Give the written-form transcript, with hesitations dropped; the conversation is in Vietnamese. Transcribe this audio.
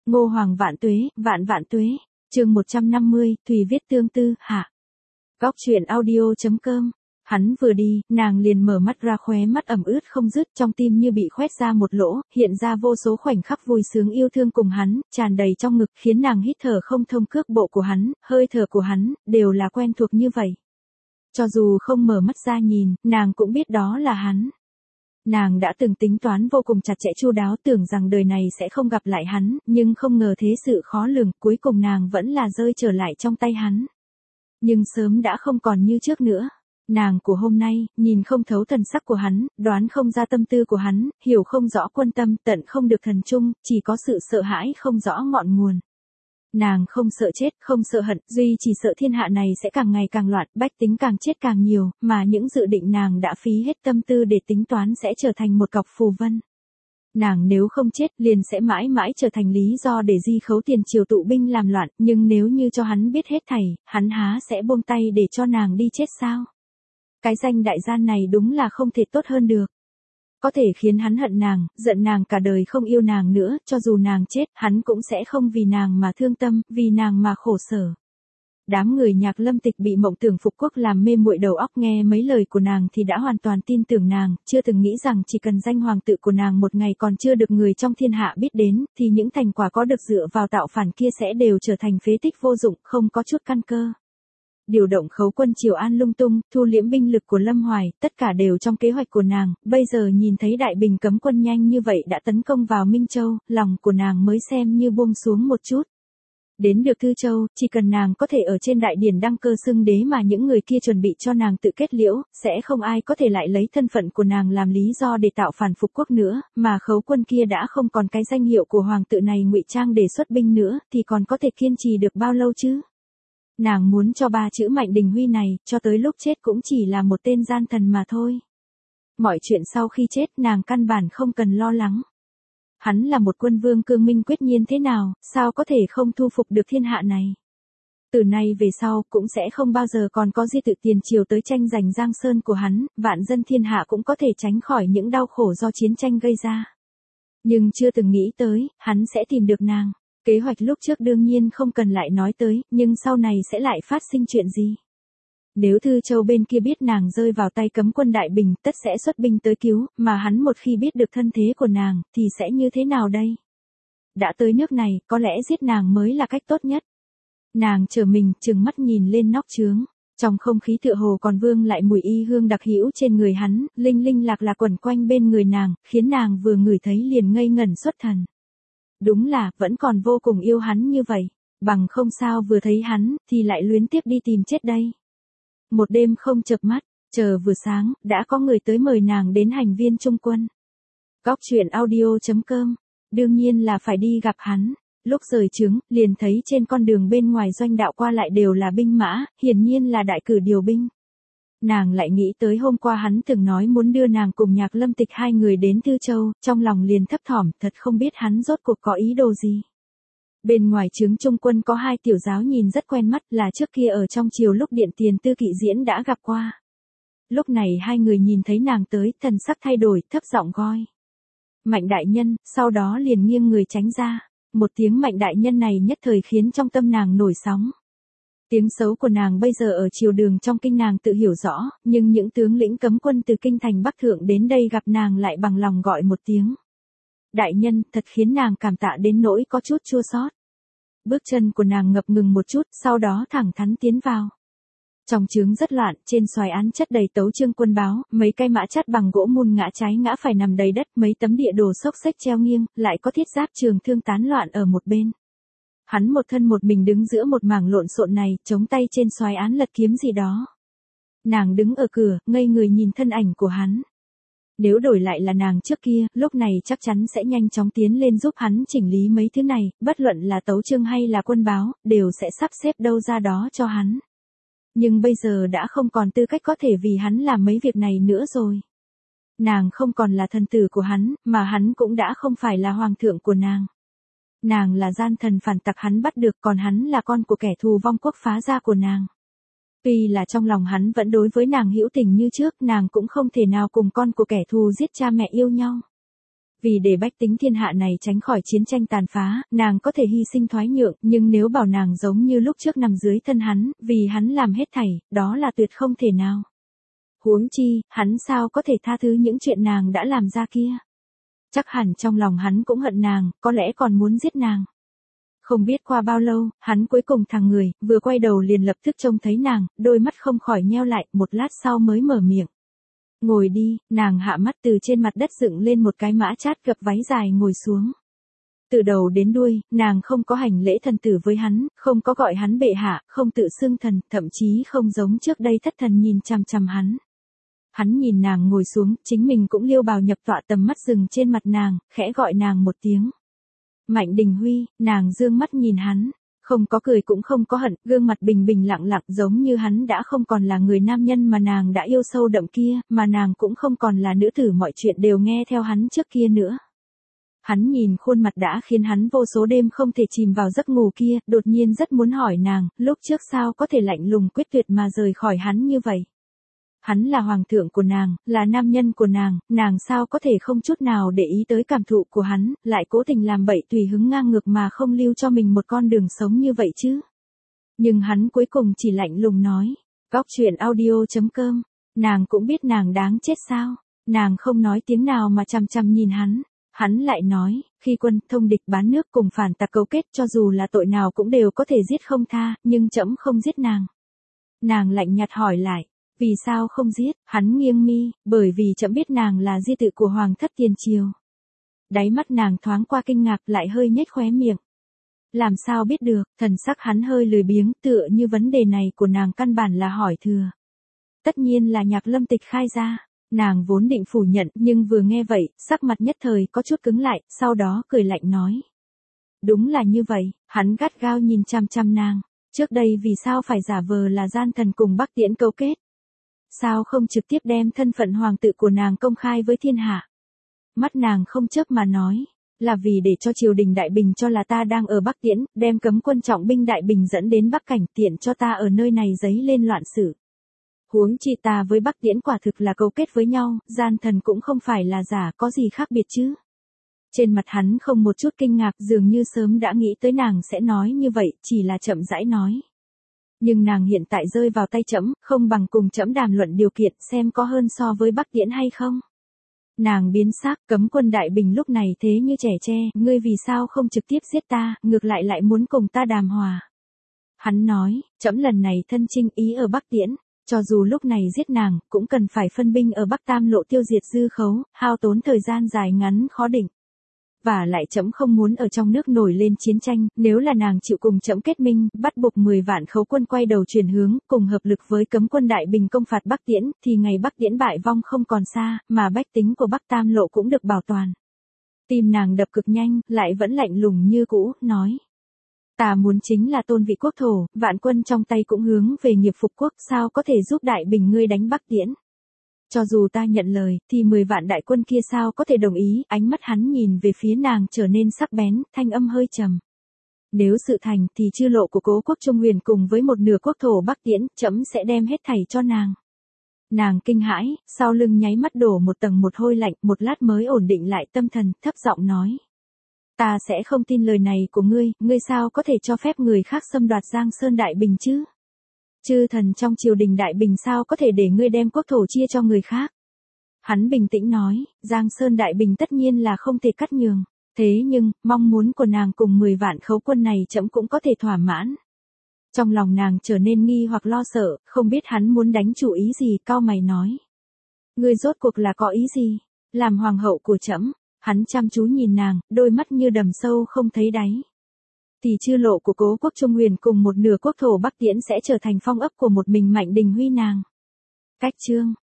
Ngô Hoàng vạn tuế, vạn vạn tuế. Chương 150, Thùy viết tương tư, hạ. Góc truyện audio.com. Hắn vừa đi, nàng liền mở mắt ra, khóe mắt ẩm ướt không dứt, trong tim như bị khoét ra một lỗ, hiện ra vô số khoảnh khắc vui sướng yêu thương cùng hắn, tràn đầy trong ngực, khiến nàng hít thở không thông. Cước bộ của hắn, hơi thở của hắn, đều là quen thuộc như vậy. Cho dù không mở mắt ra nhìn, nàng cũng biết đó là hắn. Nàng đã từng tính toán vô cùng chặt chẽ chu đáo, tưởng rằng đời này sẽ không gặp lại hắn, nhưng không ngờ thế sự khó lường, cuối cùng nàng vẫn là rơi trở lại trong tay hắn. Nhưng sớm đã không còn như trước nữa. Nàng của hôm nay, nhìn không thấu thần sắc của hắn, đoán không ra tâm tư của hắn, hiểu không rõ quân tâm, tận không được thần trung, chỉ có sự sợ hãi không rõ ngọn nguồn. Nàng không sợ chết, không sợ hận, duy chỉ sợ thiên hạ này sẽ càng ngày càng loạn, bách tính càng chết càng nhiều, mà những dự định nàng đã phí hết tâm tư để tính toán sẽ trở thành một cọc phù vân. Nàng nếu không chết, liền sẽ mãi mãi trở thành lý do để Di Khấu tiền triều tụ binh làm loạn, nhưng nếu như cho hắn biết hết thảy, hắn há sẽ buông tay để cho nàng đi chết sao? Cái danh đại gian này đúng là không thể tốt hơn được. Có thể khiến hắn hận nàng, giận nàng cả đời, không yêu nàng nữa, cho dù nàng chết, hắn cũng sẽ không vì nàng mà thương tâm, vì nàng mà khổ sở. Đám người Nhạc Lâm Tịch bị mộng tưởng phục quốc làm mê muội đầu óc, nghe mấy lời của nàng thì đã hoàn toàn tin tưởng nàng, chưa từng nghĩ rằng chỉ cần danh hoàng tự của nàng một ngày còn chưa được người trong thiên hạ biết đến, thì những thành quả có được dựa vào tạo phản kia sẽ đều trở thành phế tích vô dụng, không có chút căn cơ. Điều động khấu quân Triều An lung tung, thu liễm binh lực của Lâm Hoài, tất cả đều trong kế hoạch của nàng, bây giờ nhìn thấy Đại Bình cấm quân nhanh như vậy đã tấn công vào Minh Châu, lòng của nàng mới xem như buông xuống một chút. Đến được Thư Châu, chỉ cần nàng có thể ở trên đại điển đăng cơ xưng đế mà những người kia chuẩn bị cho nàng tự kết liễu, sẽ không ai có thể lại lấy thân phận của nàng làm lý do để tạo phản phục quốc nữa, mà khấu quân kia đã không còn cái danh hiệu của hoàng tự này ngụy trang để xuất binh nữa, thì còn có thể kiên trì được bao lâu chứ? Nàng muốn cho ba chữ Mạnh Đình Huy này, cho tới lúc chết cũng chỉ là một tên gian thần mà thôi. Mọi chuyện sau khi chết nàng căn bản không cần lo lắng. Hắn là một quân vương cương minh quyết nhiên thế nào, sao có thể không thu phục được thiên hạ này. Từ nay về sau cũng sẽ không bao giờ còn có Di Tự tiền triều tới tranh giành Giang Sơn của hắn, vạn dân thiên hạ cũng có thể tránh khỏi những đau khổ do chiến tranh gây ra. Nhưng chưa từng nghĩ tới, hắn sẽ tìm được nàng. Kế hoạch lúc trước đương nhiên không cần lại nói tới, nhưng sau này sẽ lại phát sinh chuyện gì? Nếu Thư Châu bên kia biết nàng rơi vào tay cấm quân Đại Bình, tất sẽ xuất binh tới cứu, mà hắn một khi biết được thân thế của nàng, thì sẽ như thế nào đây? Đã tới nước này, có lẽ giết nàng mới là cách tốt nhất. Nàng trở mình, trừng mắt nhìn lên nóc trướng. Trong không khí tựa hồ còn vương lại mùi y hương đặc hữu trên người hắn, linh linh lạc lạc quẩn quanh bên người nàng, khiến nàng vừa ngửi thấy liền ngây ngẩn xuất thần. Đúng là, vẫn còn vô cùng yêu hắn như vậy, bằng không sao vừa thấy hắn, thì lại luyến tiếp đi tìm chết đây. Một đêm không chợp mắt, chờ vừa sáng, đã có người tới mời nàng đến hành viên trung quân. Góc truyện audio.com, đương nhiên là phải đi gặp hắn. Lúc rời trướng, liền thấy trên con đường bên ngoài doanh đạo qua lại đều là binh mã, hiển nhiên là đại cử điều binh. Nàng lại nghĩ tới hôm qua hắn từng nói muốn đưa nàng cùng Nhạc Lâm Tịch hai người đến Thư Châu, trong lòng liền thấp thỏm, thật không biết hắn rốt cuộc có ý đồ gì. Bên ngoài trướng trung quân có hai tiểu giáo nhìn rất quen mắt, là trước kia ở trong triều lúc Điện Tiền Tư Kỵ diễn đã gặp qua. Lúc này hai người nhìn thấy nàng tới, thần sắc thay đổi, thấp giọng gọi. Mạnh đại nhân, sau đó liền nghiêng người tránh ra. Một tiếng Mạnh đại nhân này nhất thời khiến trong tâm nàng nổi sóng. Tiếng xấu của nàng bây giờ ở triều đường trong kinh nàng tự hiểu rõ, nhưng những tướng lĩnh cấm quân từ kinh thành Bắc Thượng đến đây gặp nàng lại bằng lòng gọi một tiếng. Đại nhân, thật khiến nàng cảm tạ đến nỗi có chút chua xót. Bước chân của nàng ngập ngừng một chút, sau đó thẳng thắn tiến vào. Trong trướng rất loạn, trên xoài án chất đầy tấu chương quân báo, mấy cây mã chắt bằng gỗ mun ngã trái ngã phải nằm đầy đất, mấy tấm địa đồ xốc xếch treo nghiêng, lại có thiết giáp trường thương tán loạn ở một bên. Hắn một thân một mình đứng giữa một mảng lộn xộn này, chống tay trên xoài án lật kiếm gì đó. Nàng đứng ở cửa, ngây người nhìn thân ảnh của hắn. Nếu đổi lại là nàng trước kia, lúc này chắc chắn sẽ nhanh chóng tiến lên giúp hắn chỉnh lý mấy thứ này, bất luận là tấu chương hay là quân báo, đều sẽ sắp xếp đâu ra đó cho hắn. Nhưng bây giờ đã không còn tư cách có thể vì hắn làm mấy việc này nữa rồi. Nàng không còn là thần tử của hắn, mà hắn cũng đã không phải là hoàng thượng của nàng. Nàng là gian thần phản tặc hắn bắt được, còn hắn là con của kẻ thù vong quốc phá gia của nàng. Tuy là trong lòng hắn vẫn đối với nàng hữu tình như trước, nàng cũng không thể nào cùng con của kẻ thù giết cha mẹ yêu nhau. Vì để bách tính thiên hạ này tránh khỏi chiến tranh tàn phá, nàng có thể hy sinh thoái nhượng, nhưng nếu bảo nàng giống như lúc trước nằm dưới thân hắn, vì hắn làm hết thảy, đó là tuyệt không thể nào. Huống chi, hắn sao có thể tha thứ những chuyện nàng đã làm ra kia. Chắc hẳn trong lòng hắn cũng hận nàng, có lẽ còn muốn giết nàng. Không biết qua bao lâu, hắn cuối cùng thằng người, vừa quay đầu liền lập tức trông thấy nàng, đôi mắt không khỏi nheo lại, một lát sau mới mở miệng. Ngồi đi, nàng hạ mắt từ trên mặt đất dựng lên một cái mã chát gập váy dài ngồi xuống. Từ đầu đến đuôi, nàng không có hành lễ thần tử với hắn, không có gọi hắn bệ hạ, không tự xưng thần, thậm chí không giống trước đây thất thần nhìn chằm chằm hắn. Hắn nhìn nàng ngồi xuống, chính mình cũng liêu bào nhập tọa, tầm mắt dừng trên mặt nàng, khẽ gọi nàng một tiếng. Mạnh Đình Huy, nàng dương mắt nhìn hắn, không có cười cũng không có hận, gương mặt bình bình lặng lặng giống như hắn đã không còn là người nam nhân mà nàng đã yêu sâu đậm kia, mà nàng cũng không còn là nữ tử mọi chuyện đều nghe theo hắn trước kia nữa. Hắn nhìn khuôn mặt đã khiến hắn vô số đêm không thể chìm vào giấc ngủ kia, đột nhiên rất muốn hỏi nàng, lúc trước sao có thể lạnh lùng quyết tuyệt mà rời khỏi hắn như vậy. Hắn là hoàng thượng của nàng, là nam nhân của nàng sao có thể không chút nào để ý tới cảm thụ của hắn, lại cố tình làm bậy tùy hứng ngang ngược mà không lưu cho mình một con đường sống như vậy chứ. Nhưng hắn cuối cùng chỉ lạnh lùng nói, Góc Chuyện Audio.com, nàng cũng biết nàng đáng chết sao, nàng không nói tiếng nào mà chằm chằm nhìn hắn. Hắn lại nói, khi quân thông địch bán nước cùng phản tặc cấu kết cho dù là tội nào cũng đều có thể giết không tha, nhưng trẫm không giết nàng. Nàng lạnh nhạt hỏi lại. Vì sao không giết? Hắn nghiêng mi, bởi vì trẫm biết nàng là di tự của hoàng thất tiền triều. Đáy mắt nàng thoáng qua kinh ngạc, lại hơi nhếch khóe miệng. Làm sao biết được? Thần sắc hắn hơi lười biếng, tựa như vấn đề này của nàng căn bản là hỏi thừa. Tất nhiên là Nhạc Lâm Tịch khai ra. Nàng vốn định phủ nhận, nhưng vừa nghe vậy, sắc mặt nhất thời có chút cứng lại, sau đó cười lạnh nói. Đúng là như vậy, hắn gắt gao nhìn chằm chằm nàng. Trước đây vì sao phải giả vờ là gian thần cùng Bắc Tiễn cấu kết? Sao không trực tiếp đem thân phận hoàng tử của nàng công khai với thiên hạ? Mắt nàng không chớp mà nói, là vì để cho triều đình Đại Bình cho là ta đang ở Bắc Tiễn, đem cấm quân trọng binh Đại Bình dẫn đến Bắc Cảnh, tiện cho ta ở nơi này giấy lên loạn sự. Huống chi ta với Bắc Tiễn quả thực là cấu kết với nhau, gian thần cũng không phải là giả, có gì khác biệt chứ? Trên mặt hắn không một chút kinh ngạc, dường như sớm đã nghĩ tới nàng sẽ nói như vậy, chỉ là chậm rãi nói. Nhưng nàng hiện tại rơi vào tay trẫm, không bằng cùng trẫm đàm luận điều kiện xem có hơn so với Bắc Tiễn hay không. Nàng biến sắc, cấm quân Đại Bình lúc này thế như trẻ tre, ngươi vì sao không trực tiếp giết ta, ngược lại muốn cùng ta đàm hòa. Hắn nói, trẫm lần này thân chinh ý ở Bắc Tiễn, cho dù lúc này giết nàng, cũng cần phải phân binh ở Bắc Tam Lộ tiêu diệt dư khấu, hao tốn thời gian dài ngắn khó định. Và lại trẫm không muốn ở trong nước nổi lên chiến tranh, nếu là nàng chịu cùng trẫm kết minh, bắt buộc 10 vạn khấu quân quay đầu chuyển hướng, cùng hợp lực với cấm quân Đại Bình công phạt Bắc Tiễn, thì ngày Bắc Tiễn bại vong không còn xa, mà bách tính của Bắc Tam Lộ cũng được bảo toàn. Tim nàng đập cực nhanh, lại vẫn lạnh lùng như cũ, nói. Ta muốn chính là tôn vị quốc thổ, vạn quân trong tay cũng hướng về nghiệp phục quốc, sao có thể giúp Đại Bình ngươi đánh Bắc Tiễn. Cho dù ta nhận lời, thì 10 vạn đại quân kia sao có thể đồng ý, ánh mắt hắn nhìn về phía nàng trở nên sắc bén, thanh âm hơi trầm. Nếu sự thành, thì chư lộ của Cố quốc Trung Huyền cùng với một nửa quốc thổ Bắc Tiễn, trẫm sẽ đem hết thảy cho nàng. Nàng kinh hãi, sau lưng nháy mắt đổ một tầng một hôi lạnh, một lát mới ổn định lại tâm thần, thấp giọng nói. Ta sẽ không tin lời này của ngươi sao có thể cho phép người khác xâm đoạt Giang Sơn Đại Bình chứ? Chư thần trong triều đình Đại Bình sao có thể để ngươi đem quốc thổ chia cho người khác? Hắn bình tĩnh nói, Giang Sơn Đại Bình tất nhiên là không thể cắt nhường. Thế nhưng, mong muốn của nàng cùng 10 vạn khấu quân này trẫm cũng có thể thỏa mãn. Trong lòng nàng trở nên nghi hoặc lo sợ, không biết hắn muốn đánh chủ ý gì, cau mày nói. Ngươi rốt cuộc là có ý gì? Làm hoàng hậu của trẫm. Hắn chăm chú nhìn nàng, đôi mắt như đầm sâu không thấy đáy. Thì chư lộ của Cố quốc Trung Huyền cùng một nửa quốc thổ Bắc Tiễn sẽ trở thành phong ấp của một mình Mạnh Đình Huy nàng. Cách chương